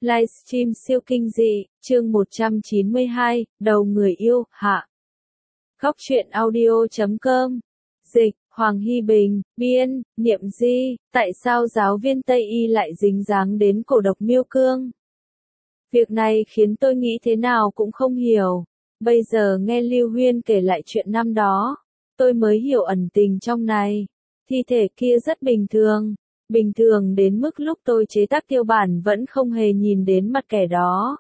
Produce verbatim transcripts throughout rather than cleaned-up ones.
Livestream siêu kinh dị, chương một trăm chín mươi hai, đầu người yêu, hạ. Góc truyện audio chấm com. Dịch, Hoàng Hy Bình, biên, Niệm Di, tại sao giáo viên Tây Y lại dính dáng đến cổ độc miêu cương? Việc này khiến tôi nghĩ thế nào cũng không hiểu. Bây giờ nghe Lưu Huyên kể lại chuyện năm đó, tôi mới hiểu ẩn tình trong này. Thi thể kia rất bình thường. Bình thường đến mức lúc tôi chế tác tiêu bản vẫn không hề nhìn đến mặt kẻ đó.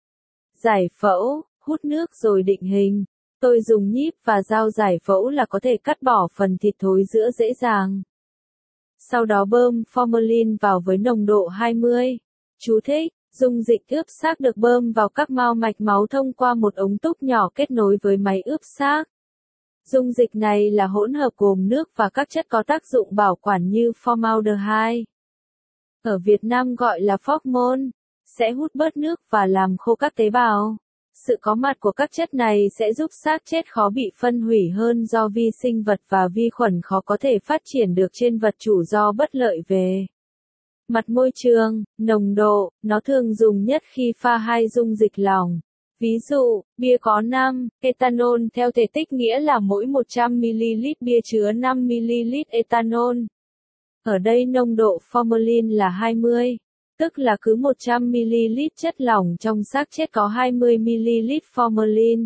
Giải phẫu, hút nước rồi định hình. Tôi dùng nhíp và dao giải phẫu là có thể cắt bỏ phần thịt thối giữa dễ dàng. Sau đó bơm formalin vào với nồng độ hai mươi. Chú thích, dung dịch ướp xác được bơm vào các mao mạch máu thông qua một ống túc nhỏ kết nối với máy ướp xác. Dung dịch này là hỗn hợp gồm nước và các chất có tác dụng bảo quản như formaldehyde. Ở Việt Nam gọi là phóc-môn, sẽ hút bớt nước và làm khô các tế bào. Sự có mặt của các chất này sẽ giúp xác chết khó bị phân hủy hơn do vi sinh vật và vi khuẩn khó có thể phát triển được trên vật chủ do bất lợi về mặt môi trường, nồng độ, nó thường dùng nhất khi pha hai dung dịch lỏng. Ví dụ, bia có năm ethanol theo thể tích nghĩa là mỗi một trăm mi-li-lít bia chứa năm mi-li-lít ethanol. Ở đây nồng độ formalin là hai mươi, tức là cứ một trăm mi-li-lít chất lỏng trong xác chết có hai mươi mi-li-lít formalin.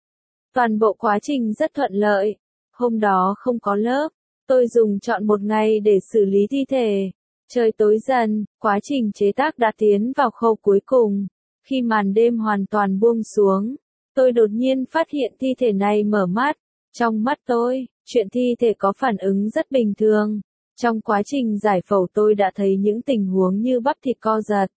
Toàn bộ quá trình rất thuận lợi. Hôm đó không có lớp, tôi dùng trọn một ngày để xử lý thi thể. Trời tối dần, quá trình chế tác đã tiến vào khâu cuối cùng. Khi màn đêm hoàn toàn buông xuống, tôi đột nhiên phát hiện thi thể này mở mắt. Trong mắt tôi, chuyện thi thể có phản ứng rất bình thường. Trong quá trình giải phẫu tôi đã thấy những tình huống như bắp thịt co giật,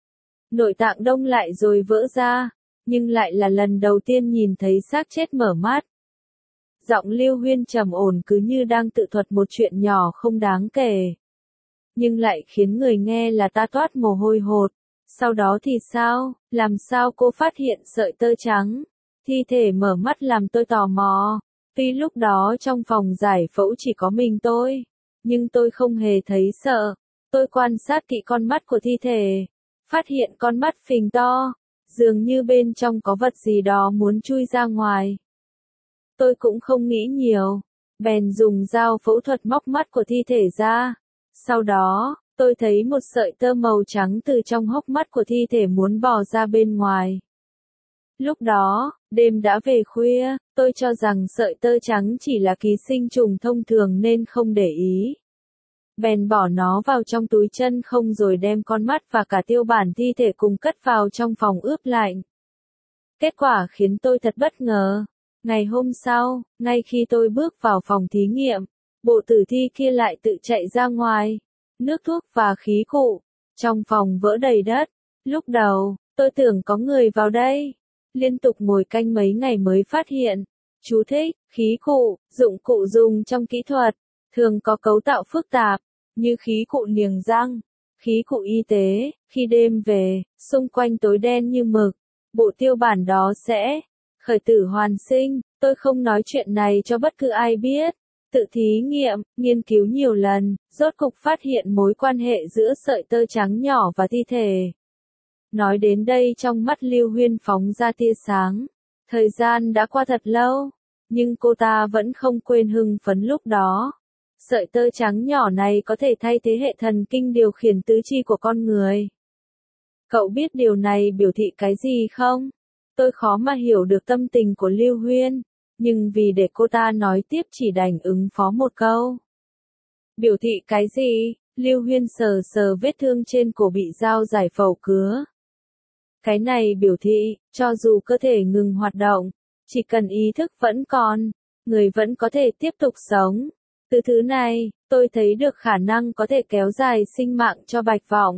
nội tạng đông lại rồi vỡ ra, nhưng lại là lần đầu tiên nhìn thấy xác chết mở mắt. Giọng Lưu Huyên trầm ổn cứ như đang tự thuật một chuyện nhỏ không đáng kể, nhưng lại khiến người nghe là ta toát mồ hôi hột. Sau đó thì sao, làm sao cô phát hiện sợi tơ trắng? Thi thể mở mắt làm tôi tò mò. Tuy lúc đó trong phòng giải phẫu chỉ có mình tôi, nhưng tôi không hề thấy sợ. Tôi quan sát kỹ con mắt của thi thể, phát hiện con mắt phình to, dường như bên trong có vật gì đó muốn chui ra ngoài. Tôi cũng không nghĩ nhiều, bèn dùng dao phẫu thuật móc mắt của thi thể ra. Sau đó, tôi thấy một sợi tơ màu trắng từ trong hốc mắt của thi thể muốn bò ra bên ngoài. Lúc đó, đêm đã về khuya, tôi cho rằng sợi tơ trắng chỉ là ký sinh trùng thông thường nên không để ý. Bèn bỏ nó vào trong túi chân không rồi đem con mắt và cả tiêu bản thi thể cùng cất vào trong phòng ướp lạnh. Kết quả khiến tôi thật bất ngờ. Ngày hôm sau, ngay khi tôi bước vào phòng thí nghiệm, bộ tử thi kia lại tự chạy ra ngoài. Nước thuốc và khí cụ trong phòng vỡ đầy đất. Lúc đầu, tôi tưởng có người vào đây. Liên tục ngồi canh mấy ngày mới phát hiện. Chú thích, khí cụ, dụng cụ dùng trong kỹ thuật, thường có cấu tạo phức tạp, như khí cụ niềng răng, khí cụ y tế. Khi đêm về, xung quanh tối đen như mực, bộ tiêu bản đó sẽ khởi tử hoàn sinh. Tôi không nói chuyện này cho bất cứ ai biết. Tự thí nghiệm, nghiên cứu nhiều lần, rốt cục phát hiện mối quan hệ giữa sợi tơ trắng nhỏ và thi thể. Nói đến đây trong mắt Lưu Huyên phóng ra tia sáng. Thời gian đã qua thật lâu, nhưng cô ta vẫn không quên hưng phấn lúc đó. Sợi tơ trắng nhỏ này có thể thay thế hệ thần kinh điều khiển tứ chi của con người. Cậu biết điều này biểu thị cái gì không? Tôi khó mà hiểu được tâm tình của Lưu Huyên. Nhưng vì để cô ta nói tiếp chỉ đành ứng phó một câu. Biểu thị cái gì? Lưu Huyên sờ sờ vết thương trên cổ bị dao giải phẫu cứa. Cái này biểu thị, cho dù cơ thể ngừng hoạt động, chỉ cần ý thức vẫn còn, người vẫn có thể tiếp tục sống. Từ thứ này, tôi thấy được khả năng có thể kéo dài sinh mạng cho bạch vọng.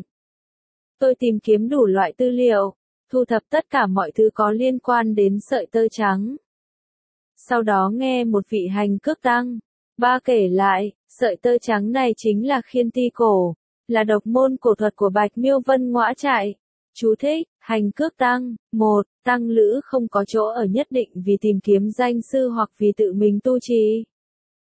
Tôi tìm kiếm đủ loại tư liệu, thu thập tất cả mọi thứ có liên quan đến sợi tơ trắng. Sau đó nghe một vị hành cước tăng ba kể lại, sợi tơ trắng này chính là khiên ti cổ, là độc môn cổ thuật của Bạch Miêu Vân Ngõa Trại. Chú thích, hành cước tăng, một, tăng lữ không có chỗ ở nhất định vì tìm kiếm danh sư hoặc vì tự mình tu trì.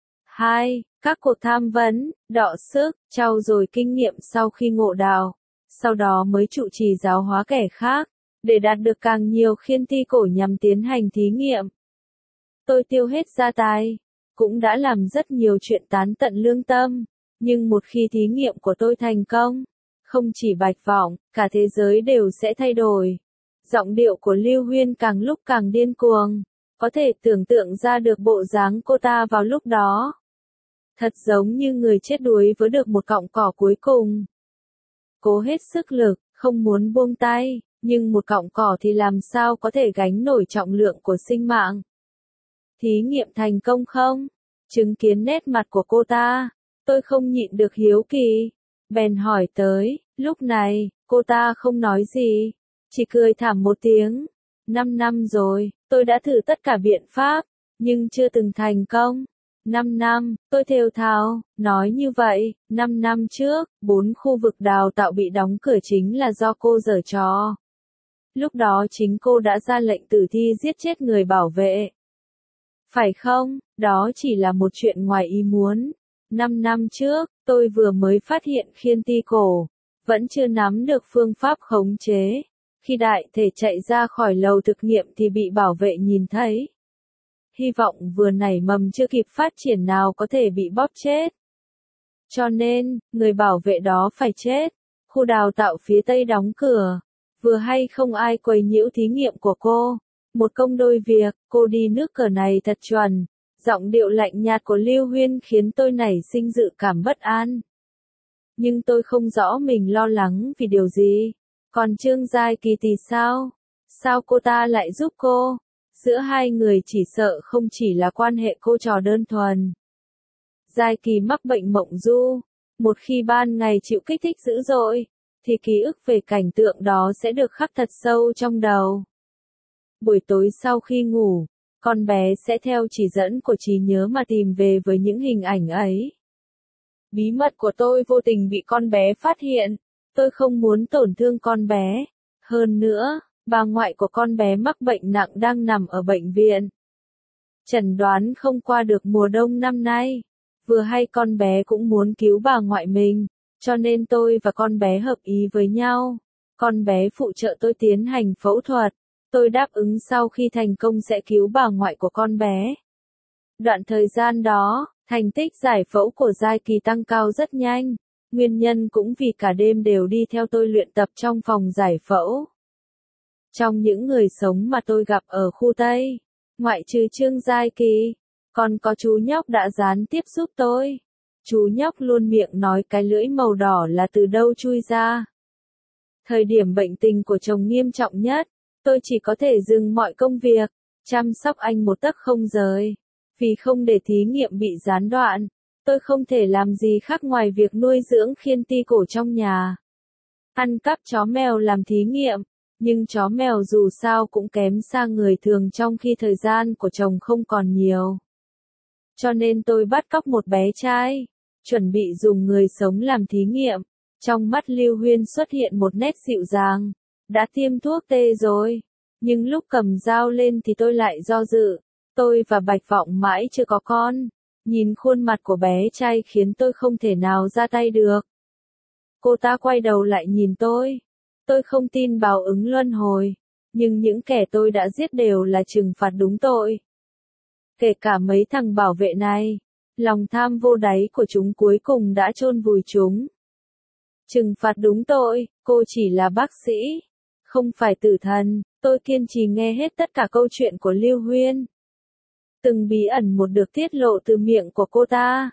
hai. Các cuộc tham vấn, đọ sức, trau dồi kinh nghiệm sau khi ngộ đạo. sau đó mới trụ trì giáo hóa kẻ khác, để đạt được càng nhiều khiên ti cổ nhằm tiến hành thí nghiệm. Tôi tiêu hết gia tài, cũng đã làm rất nhiều chuyện tán tận lương tâm, nhưng một khi thí nghiệm của tôi thành công, không chỉ Bạch Vọng, cả thế giới đều sẽ thay đổi. Giọng điệu của Lưu Huyên càng lúc càng điên cuồng, có thể tưởng tượng ra được bộ dáng cô ta vào lúc đó. Thật giống như người chết đuối với được một cọng cỏ cuối cùng. Cố hết sức lực, không muốn buông tay, nhưng một cọng cỏ thì làm sao có thể gánh nổi trọng lượng của sinh mạng. Thí nghiệm thành công không? Chứng kiến nét mặt của cô ta, tôi không nhịn được hiếu kỳ, bèn hỏi tới. Lúc này, cô ta không nói gì, chỉ cười thảm một tiếng. Năm năm rồi, tôi đã thử tất cả biện pháp, nhưng chưa từng thành công. Năm năm, tôi thều thào, nói như vậy, năm năm trước, bốn khu vực đào tạo bị đóng cửa chính là do cô giở trò. Lúc đó chính cô đã ra lệnh tử thi giết chết người bảo vệ. Phải không, đó chỉ là một chuyện ngoài ý muốn. Năm năm trước, tôi vừa mới phát hiện khiên ti cổ, vẫn chưa nắm được phương pháp khống chế. Khi đại thể chạy ra khỏi lầu thực nghiệm thì bị bảo vệ nhìn thấy. Hy vọng vừa nảy mầm chưa kịp phát triển nào có thể bị bóp chết. Cho nên, người bảo vệ đó phải chết. Khu đào tạo phía tây đóng cửa. Vừa hay không ai quấy nhiễu thí nghiệm của cô. Một công đôi việc, cô đi nước cờ này thật chuẩn. Giọng điệu lạnh nhạt của Lưu Huyên khiến tôi nảy sinh dự cảm bất an. Nhưng tôi không rõ mình lo lắng vì điều gì. Còn Trương Giai Kỳ thì sao? Sao cô ta lại giúp cô? Giữa hai người chỉ sợ không chỉ là quan hệ cô trò đơn thuần. Giai Kỳ mắc bệnh mộng du. Một khi ban ngày chịu kích thích dữ dội, thì ký ức về cảnh tượng đó sẽ được khắc thật sâu trong đầu. Buổi tối sau khi ngủ, con bé sẽ theo chỉ dẫn của trí nhớ mà tìm về với những hình ảnh ấy. Bí mật của tôi vô tình bị con bé phát hiện. Tôi không muốn tổn thương con bé. Hơn nữa, bà ngoại của con bé mắc bệnh nặng đang nằm ở bệnh viện. Chẩn đoán không qua được mùa đông năm nay. Vừa hay con bé cũng muốn cứu bà ngoại mình, cho nên tôi và con bé hợp ý với nhau. Con bé phụ trợ tôi tiến hành phẫu thuật. Tôi đáp ứng sau khi thành công sẽ cứu bà ngoại của con bé. Đoạn thời gian đó, thành tích giải phẫu của Giai Kỳ tăng cao rất nhanh. Nguyên nhân cũng vì cả đêm đều đi theo tôi luyện tập trong phòng giải phẫu. Trong những người sống mà tôi gặp ở khu Tây, ngoại trừ Trương Giai Kỳ, còn có chú nhóc đã gián tiếp giúp tôi. Chú nhóc luôn miệng nói cái lưỡi màu đỏ là từ đâu chui ra. Thời điểm bệnh tình của chồng nghiêm trọng nhất, tôi chỉ có thể dừng mọi công việc, chăm sóc anh một tấc không rời. Vì không để thí nghiệm bị gián đoạn, tôi không thể làm gì khác ngoài việc nuôi dưỡng khiên ti cổ trong nhà. Ăn cắp chó mèo làm thí nghiệm, nhưng chó mèo dù sao cũng kém xa người thường trong khi thời gian của chồng không còn nhiều. Cho nên tôi bắt cóc một bé trai, chuẩn bị dùng người sống làm thí nghiệm. Trong mắt Lưu Huyên xuất hiện một nét dịu dàng. Đã tiêm thuốc tê rồi, nhưng lúc cầm dao lên thì tôi lại do dự. Tôi và Bạch Vọng mãi chưa có con. Nhìn khuôn mặt của bé trai khiến tôi không thể nào ra tay được. Cô ta quay đầu lại nhìn tôi. Tôi không tin báo ứng luân hồi, nhưng những kẻ tôi đã giết đều là trừng phạt đúng tội. Kể cả mấy thằng bảo vệ này, lòng tham vô đáy của chúng cuối cùng đã chôn vùi chúng. Trừng phạt đúng tội, cô chỉ là bác sĩ, không phải tử thần. Tôi kiên trì nghe hết tất cả câu chuyện của Lưu Huyên. Từng bí ẩn một được tiết lộ từ miệng của cô ta.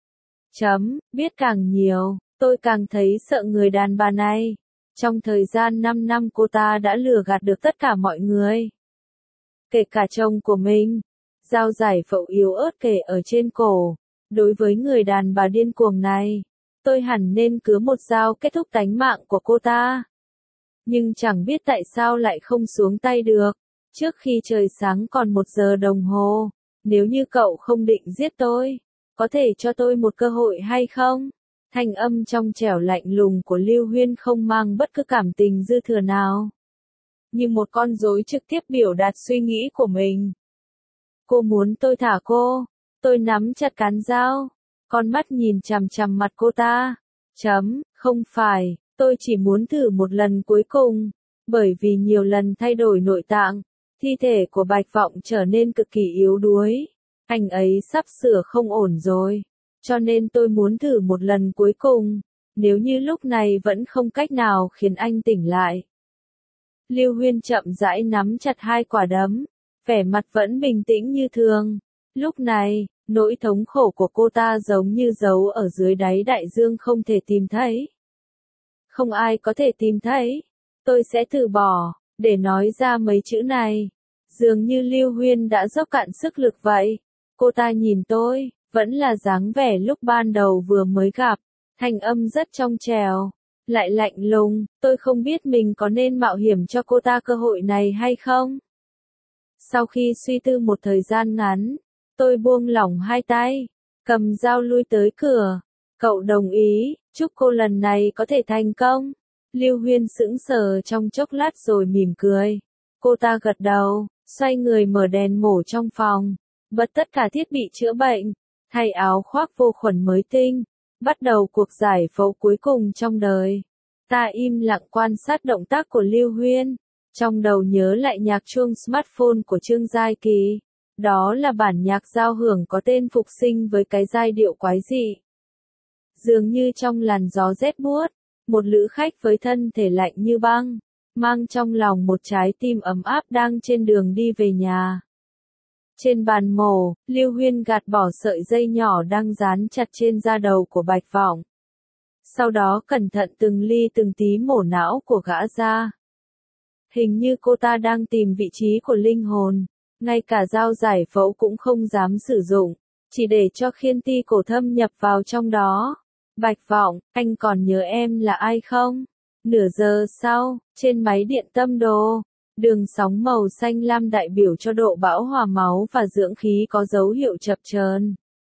Chấm, biết càng nhiều, tôi càng thấy sợ người đàn bà này. Trong thời gian năm năm cô ta đã lừa gạt được tất cả mọi người. Kể cả chồng của mình. Dao giải phẫu yếu ớt kề ở trên cổ. Đối với người đàn bà điên cuồng này, tôi hẳn nên cứa một dao kết thúc tánh mạng của cô ta. Nhưng chẳng biết tại sao lại không xuống tay được. Trước khi trời sáng còn một giờ đồng hồ, nếu như cậu không định giết tôi, có thể cho tôi một cơ hội hay không? Thanh âm trong trẻo lạnh lùng của Lưu Huyên không mang bất cứ cảm tình dư thừa nào. Như một con rối trực tiếp biểu đạt suy nghĩ của mình. Cô muốn tôi thả cô. Tôi nắm chặt cán dao. Con mắt nhìn chằm chằm mặt cô ta. Chấm, không phải, Tôi chỉ muốn thử một lần cuối cùng, bởi vì nhiều lần thay đổi nội tạng, thi thể của Bạch Vọng trở nên cực kỳ yếu đuối. Anh ấy sắp sửa không ổn rồi, cho nên tôi muốn thử một lần cuối cùng, nếu như lúc này vẫn không cách nào khiến anh tỉnh lại. Lưu Huyên chậm rãi nắm chặt hai quả đấm, vẻ mặt vẫn bình tĩnh như thường. Lúc này, nỗi thống khổ của cô ta giống như giấu ở dưới đáy đại dương không thể tìm thấy. Không ai có thể tìm thấy. Tôi sẽ từ bỏ, để nói ra mấy chữ này. Dường như Lưu Huyên đã dốc cạn sức lực vậy. Cô ta nhìn tôi, vẫn là dáng vẻ lúc ban đầu vừa mới gặp. Thanh âm rất trong trẻo, lại lạnh lùng. Tôi không biết mình có nên mạo hiểm cho cô ta cơ hội này hay không. Sau khi suy tư một thời gian ngắn, tôi buông lỏng hai tay, cầm dao lui tới cửa. Cậu đồng ý, chúc cô lần này có thể thành công. Lưu Huyên sững sờ trong chốc lát rồi mỉm cười. Cô ta gật đầu, xoay người mở đèn mổ trong phòng, bật tất cả thiết bị chữa bệnh, thay áo khoác vô khuẩn mới tinh, bắt đầu cuộc giải phẫu cuối cùng trong đời. Ta im lặng quan sát động tác của Lưu Huyên, trong đầu nhớ lại nhạc chuông smartphone của Trương Giai Kỳ. Đó là bản nhạc giao hưởng có tên Phục Sinh với cái giai điệu quái dị. Dường như trong làn gió rét buốt, một lữ khách với thân thể lạnh như băng, mang trong lòng một trái tim ấm áp đang trên đường đi về nhà. Trên bàn mổ, Lưu Huyên gạt bỏ sợi dây nhỏ đang dán chặt trên da đầu của Bạch Vọng. Sau đó cẩn thận từng ly từng tí mổ não của gã ra. Hình như cô ta đang tìm vị trí của linh hồn, ngay cả dao giải phẫu cũng không dám sử dụng, chỉ để cho khiên ti cổ thâm nhập vào trong đó. Bạch Vọng, anh còn nhớ em là ai không? Nửa giờ sau, trên máy điện tâm đồ, đường sóng màu xanh lam đại biểu cho độ bão hòa máu và dưỡng khí có dấu hiệu chập chờn.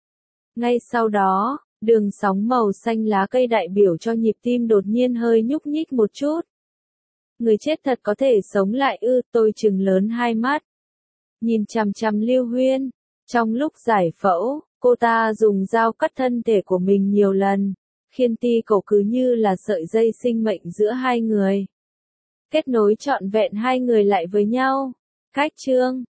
Ngay sau đó, đường sóng màu xanh lá cây đại biểu cho nhịp tim đột nhiên hơi nhúc nhích một chút. Người chết thật có thể sống lại ư? Tôi trừng lớn hai mắt, nhìn chằm chằm Lưu Huyên. Trong lúc giải phẫu, cô ta dùng dao cắt thân thể của mình nhiều lần, khiên ti cổ cứ như là sợi dây sinh mệnh giữa hai người, kết nối trọn vẹn hai người lại với nhau. Cách chương